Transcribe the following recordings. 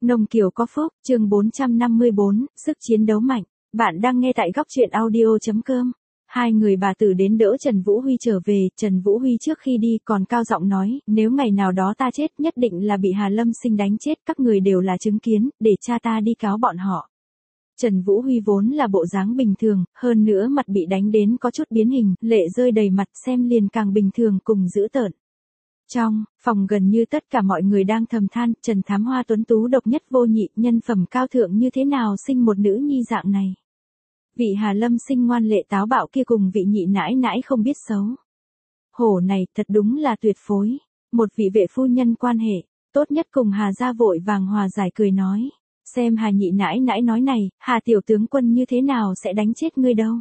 Nông Kiều có phúc, chương 454, sức chiến đấu mạnh. Bạn đang nghe tại góc truyện audio.com. Hai người bà tử đến đỡ Trần Vũ Huy trở về, Trần Vũ Huy trước khi đi còn cao giọng nói, nếu ngày nào đó ta chết nhất định là bị Hà Lâm Sinh đánh chết, các người đều là chứng kiến, để cha ta đi cáo bọn họ. Trần Vũ Huy vốn là bộ dáng bình thường, hơn nữa mặt bị đánh đến có chút biến hình, lệ rơi đầy mặt xem liền càng bình thường cùng dữ tợn. Trong phòng gần như tất cả mọi người đang thầm than, Trần Thám Hoa tuấn tú độc nhất vô nhị, nhân phẩm cao thượng như thế nào sinh một nữ nhi dạng này. Vị Hà Lâm Sinh ngoan lệ táo bạo kia cùng vị nhị nãi nãi không biết xấu. Hổ này thật đúng là tuyệt phối, một vị vệ phu nhân quan hệ, tốt nhất cùng Hà gia vội vàng hòa giải cười nói. Xem Hà nhị nãi nãi nói này, Hà tiểu tướng quân như thế nào sẽ đánh chết ngươi đâu.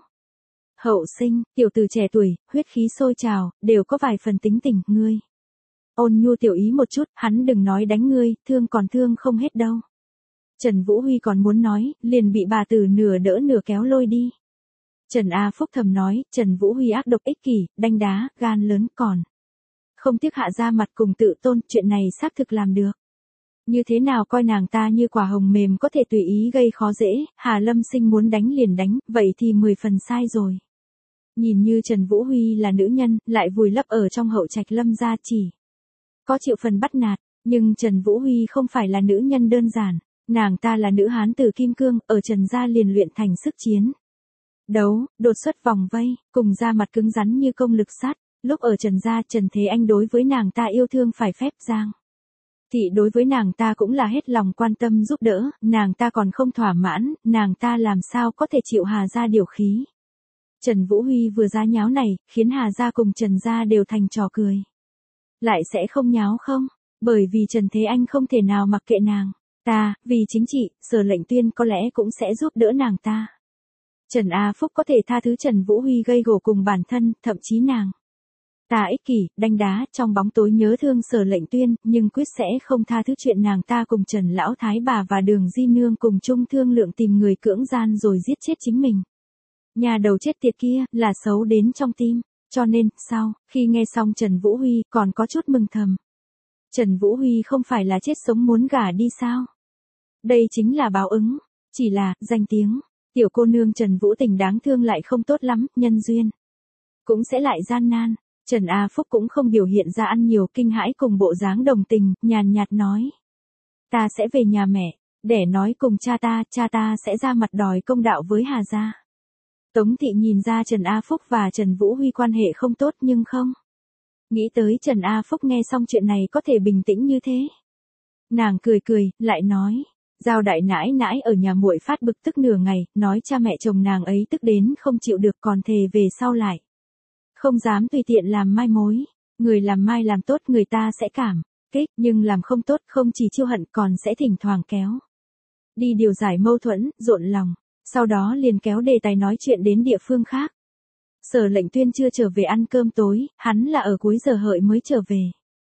Hậu Sinh, tiểu tử trẻ tuổi, huyết khí sôi trào, đều có vài phần tính tình, ngươi. Ôn nhu tiểu ý một chút, hắn đừng nói đánh ngươi, thương còn thương không hết đâu. Trần Vũ Huy còn muốn nói, liền bị bà tử nửa đỡ nửa kéo lôi đi. Trần A Phúc thầm nói, Trần Vũ Huy ác độc ích kỷ, đanh đá, gan lớn còn. Không tiếc hạ ra mặt cùng tự tôn, chuyện này xác thực làm được. Như thế nào coi nàng ta như quả hồng mềm có thể tùy ý gây khó dễ, Hà Lâm Sinh muốn đánh liền đánh, vậy thì 10 phần sai rồi. Nhìn như Trần Vũ Huy là nữ nhân, lại vùi lấp ở trong hậu trạch Lâm gia chỉ. Có chịu phần bắt nạt, nhưng Trần Vũ Huy không phải là nữ nhân đơn giản, nàng ta là nữ hán tử kim cương, ở Trần gia liền luyện thành sức chiến. Đấu, đột xuất vòng vây, cùng ra mặt cứng rắn như công lực sắt, lúc ở Trần gia Trần Thế Anh đối với nàng ta yêu thương phải phép giang. Thị đối với nàng ta cũng là hết lòng quan tâm giúp đỡ, nàng ta còn không thỏa mãn, nàng ta làm sao có thể chịu Hà gia điều khí. Trần Vũ Huy vừa ra nháo này, khiến Hà gia cùng Trần gia đều thành trò cười. Lại sẽ không nháo không? Bởi vì Trần Thế Anh không thể nào mặc kệ nàng. Ta, vì chính trị, Sở Lệnh Tuyên có lẽ cũng sẽ giúp đỡ nàng ta. Trần A Phúc có thể tha thứ Trần Vũ Huy gây gổ cùng bản thân, thậm chí nàng. Ta ích kỷ, đanh đá, trong bóng tối nhớ thương Sở Lệnh Tuyên, nhưng quyết sẽ không tha thứ chuyện nàng ta cùng Trần Lão Thái bà và Đường Di Nương cùng chung thương lượng tìm người cưỡng gian rồi giết chết chính mình. Nhà đầu chết tiệt kia, là xấu đến trong tim. Cho nên, sau, khi nghe xong Trần Vũ Huy, còn có chút mừng thầm. Trần Vũ Huy không phải là chết sống muốn gả đi sao? Đây chính là báo ứng, chỉ là, danh tiếng, tiểu cô nương Trần Vũ Tình đáng thương lại không tốt lắm, nhân duyên. Cũng sẽ lại gian nan, Trần A Phúc cũng không biểu hiện ra ăn nhiều kinh hãi cùng bộ dáng đồng tình, nhàn nhạt nói. Ta sẽ về nhà mẹ, để nói cùng cha ta sẽ ra mặt đòi công đạo với Hà gia. Tống Thị nhìn ra Trần A Phúc và Trần Vũ Huy quan hệ không tốt nhưng không. Nghĩ tới Trần A Phúc nghe xong chuyện này có thể bình tĩnh như thế. Nàng cười cười, lại nói. Giao đại nãi nãi ở nhà muội phát bực tức nửa ngày, nói cha mẹ chồng nàng ấy tức đến không chịu được còn thề về sau lại. Không dám tùy tiện làm mai mối. Người làm mai làm tốt người ta sẽ cảm kích, nhưng làm không tốt không chỉ chiêu hận còn sẽ thỉnh thoảng kéo. Đi điều giải mâu thuẫn, rộn lòng. Sau đó liền kéo đề tài nói chuyện đến địa phương khác. Sở Lệnh Tuyên chưa trở về ăn cơm tối, hắn là ở cuối giờ hợi mới trở về.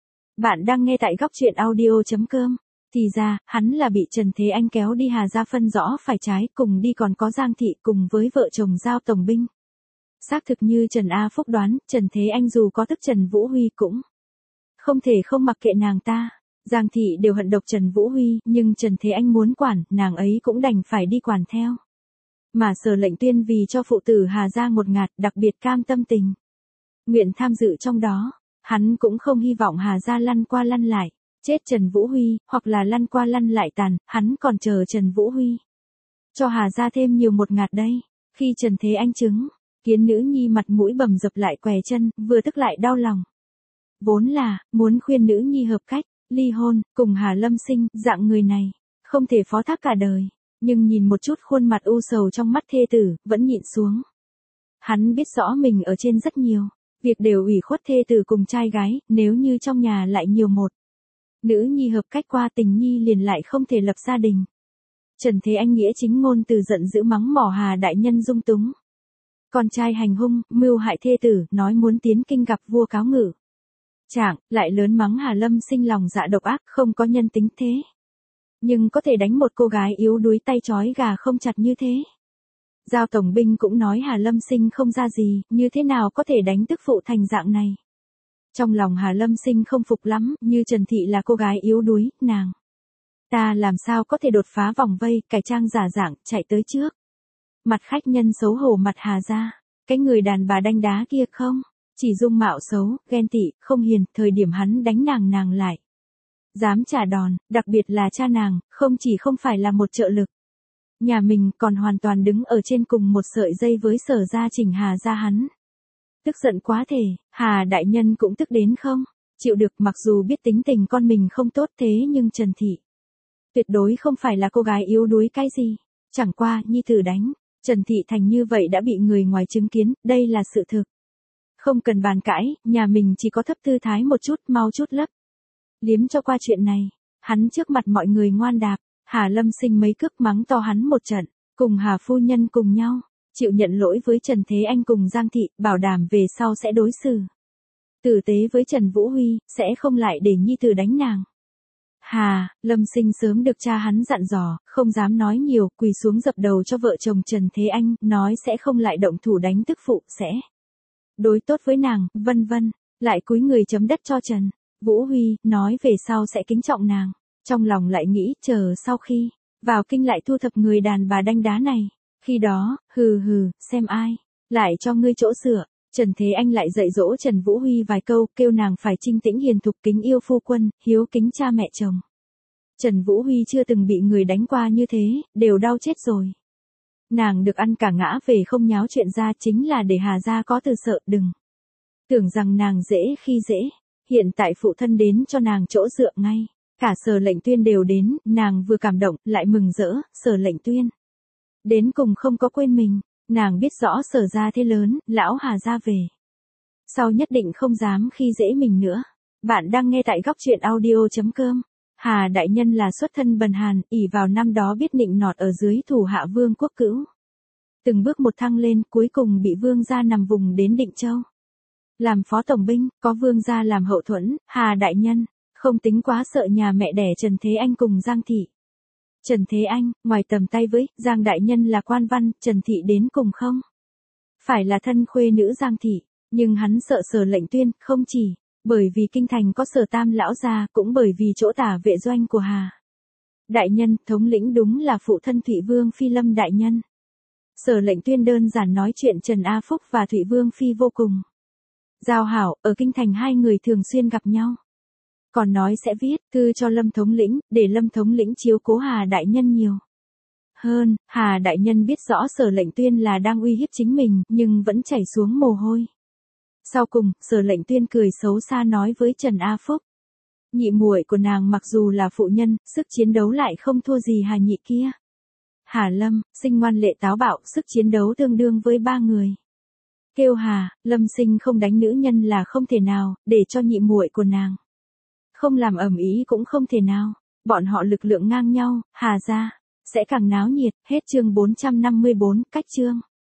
Bạn đang nghe tại góc truyện audio.com. Thì ra, hắn là bị Trần Thế Anh kéo đi Hà gia phân rõ phải trái, cùng đi còn có Giang Thị cùng với vợ chồng Giao Tổng binh. Xác thực như Trần A Phúc đoán, Trần Thế Anh dù có tức Trần Vũ Huy cũng không thể không mặc kệ nàng ta. Giang Thị đều hận độc Trần Vũ Huy, nhưng Trần Thế Anh muốn quản, nàng ấy cũng đành phải đi quản theo. Mà Sở Lệnh Tuyên vì cho phụ tử Hà gia ngột ngạt, đặc biệt cam tâm tình nguyện tham dự trong đó, hắn cũng không hy vọng Hà gia lăn qua lăn lại, chết Trần Vũ Huy, hoặc là lăn qua lăn lại tàn, hắn còn chờ Trần Vũ Huy. Cho Hà gia thêm nhiều một ngạt đây, khi Trần Thế Anh chứng, kiến nữ nhi mặt mũi bầm dập lại què chân, vừa tức lại đau lòng. Vốn là, muốn khuyên nữ nhi hợp cách, ly hôn, cùng Hà Lâm Sinh, dạng người này, không thể phó thác cả đời. Nhưng nhìn một chút khuôn mặt u sầu trong mắt thê tử, vẫn nhịn xuống. Hắn biết rõ mình ở trên rất nhiều, việc đều ủy khuất thê tử cùng trai gái, nếu như trong nhà lại nhiều một nữ nhi hợp cách qua tình nhi liền lại không thể lập gia đình. Trần Thế Anh nghĩa chính ngôn từ giận dữ mắng mỏ Hà đại nhân dung túng. Con trai hành hung, mưu hại thê tử, nói muốn tiến kinh gặp vua cáo ngự. Chẳng, lại lớn mắng Hà Lâm Sinh lòng dạ độc ác, không có nhân tính thế. Nhưng có thể đánh một cô gái yếu đuối tay trói gà không chặt như thế. Giao Tổng binh cũng nói Hà Lâm Sinh không ra gì, như thế nào có thể đánh tức phụ thành dạng này. Trong lòng Hà Lâm Sinh không phục lắm, như Trần Thị là cô gái yếu đuối, nàng Ta làm sao có thể đột phá vòng vây, cải trang giả dạng, chạy tới trước. Mặt khách nhân xấu hổ mặt Hà ra. Cái người đàn bà đanh đá kia không, chỉ dung mạo xấu, ghen tị, không hiền, thời điểm hắn đánh nàng lại. Dám trả đòn, đặc biệt là cha nàng, không chỉ không phải là một trợ lực. Nhà mình còn hoàn toàn đứng ở trên cùng một sợi dây với Sở gia Trình Hà gia hắn. Tức giận quá thể, Hà đại nhân cũng tức đến không? Chịu được, mặc dù biết tính tình con mình không tốt thế nhưng Trần Thị tuyệt đối không phải là cô gái yếu đuối cái gì. Chẳng qua, nhi tử đánh, Trần Thị thành như vậy đã bị người ngoài chứng kiến, đây là sự thực. Không cần bàn cãi, nhà mình chỉ có thấp tư thái một chút, mau chút lấp. Liếm cho qua chuyện này, hắn trước mặt mọi người ngoan đạp, Hà Lâm Sinh mấy cước mắng to hắn một trận, cùng Hà phu nhân cùng nhau, chịu nhận lỗi với Trần Thế Anh cùng Giang Thị, bảo đảm về sau sẽ đối xử tử tế với Trần Vũ Huy, sẽ không lại để nhi tử đánh nàng. Hà, Lâm Sinh sớm được cha hắn dặn dò, không dám nói nhiều, quỳ xuống dập đầu cho vợ chồng Trần Thế Anh, nói sẽ không lại động thủ đánh tức phụ, sẽ đối tốt với nàng, vân vân, lại cúi người chấm đất cho Trần Vũ Huy, nói về sau sẽ kính trọng nàng. Trong lòng lại nghĩ, chờ sau khi vào kinh lại thu thập người đàn bà đanh đá này. Khi đó, xem ai lại cho ngươi chỗ sửa. Trần Thế Anh lại dạy dỗ Trần Vũ Huy vài câu, kêu nàng phải trinh tĩnh hiền thục, kính yêu phu quân, hiếu kính cha mẹ chồng. Trần Vũ Huy chưa từng bị người đánh qua như thế, đều đau chết rồi. Nàng được ăn cả ngã về không nháo chuyện ra, chính là để Hà gia có từ sợ, đừng tưởng rằng nàng dễ khi dễ. Hiện tại phụ thân đến cho nàng chỗ dựa ngay. Cả Sở Lệnh Tuyên đều đến, nàng vừa cảm động, lại mừng rỡ. Sở Lệnh Tuyên đến cùng không có quên mình. Nàng biết rõ Sở gia thế lớn, lão Hà gia về sau nhất định không dám khi dễ mình nữa. Bạn đang nghe tại góc truyện audio.com. Hà đại nhân là xuất thân bần hàn, ỷ vào năm đó biết nịnh nọt ở dưới thủ hạ Vương Quốc Cữu. Từng bước một thăng lên, cuối cùng bị Vương gia nằm vùng đến Định Châu. Làm phó tổng binh, có Vương gia làm hậu thuẫn, Hà đại nhân không tính quá sợ nhà mẹ đẻ Trần Thế Anh cùng Giang Thị. Trần Thế Anh, ngoài tầm tay với, Giang đại nhân là quan văn, Trần Thị đến cùng không phải là thân khuê nữ Giang Thị, nhưng hắn sợ Sở Lệnh Tuyên, không chỉ bởi vì kinh thành có Sở Tam lão gia, cũng bởi vì chỗ tả vệ doanh của Hà đại nhân, thống lĩnh đúng là phụ thân Thụy Vương Phi Lâm đại nhân. Sở Lệnh Tuyên đơn giản nói chuyện Trần A Phúc và Thụy Vương Phi vô cùng giao hảo, ở kinh thành hai người thường xuyên gặp nhau. Còn nói sẽ viết thư cho Lâm thống lĩnh, để Lâm thống lĩnh chiếu cố Hà đại nhân nhiều hơn. Hà đại nhân biết rõ Sở Lệnh Tuyên là đang uy hiếp chính mình, nhưng vẫn chảy xuống mồ hôi. Sau cùng, Sở Lệnh Tuyên cười xấu xa nói với Trần A Phúc, nhị muội của nàng mặc dù là phụ nhân, sức chiến đấu lại không thua gì Hà nhị kia. Hà Lâm, Sinh ngoan lệ táo bạo, sức chiến đấu tương đương với 3 người. Kêu Hà, Lâm Sinh không đánh nữ nhân là không thể nào, để cho nhị muội của nàng không làm ầm ĩ cũng không thể nào. Bọn họ lực lượng ngang nhau, Hà gia sẽ càng náo nhiệt. Hết chương 454, cách chương.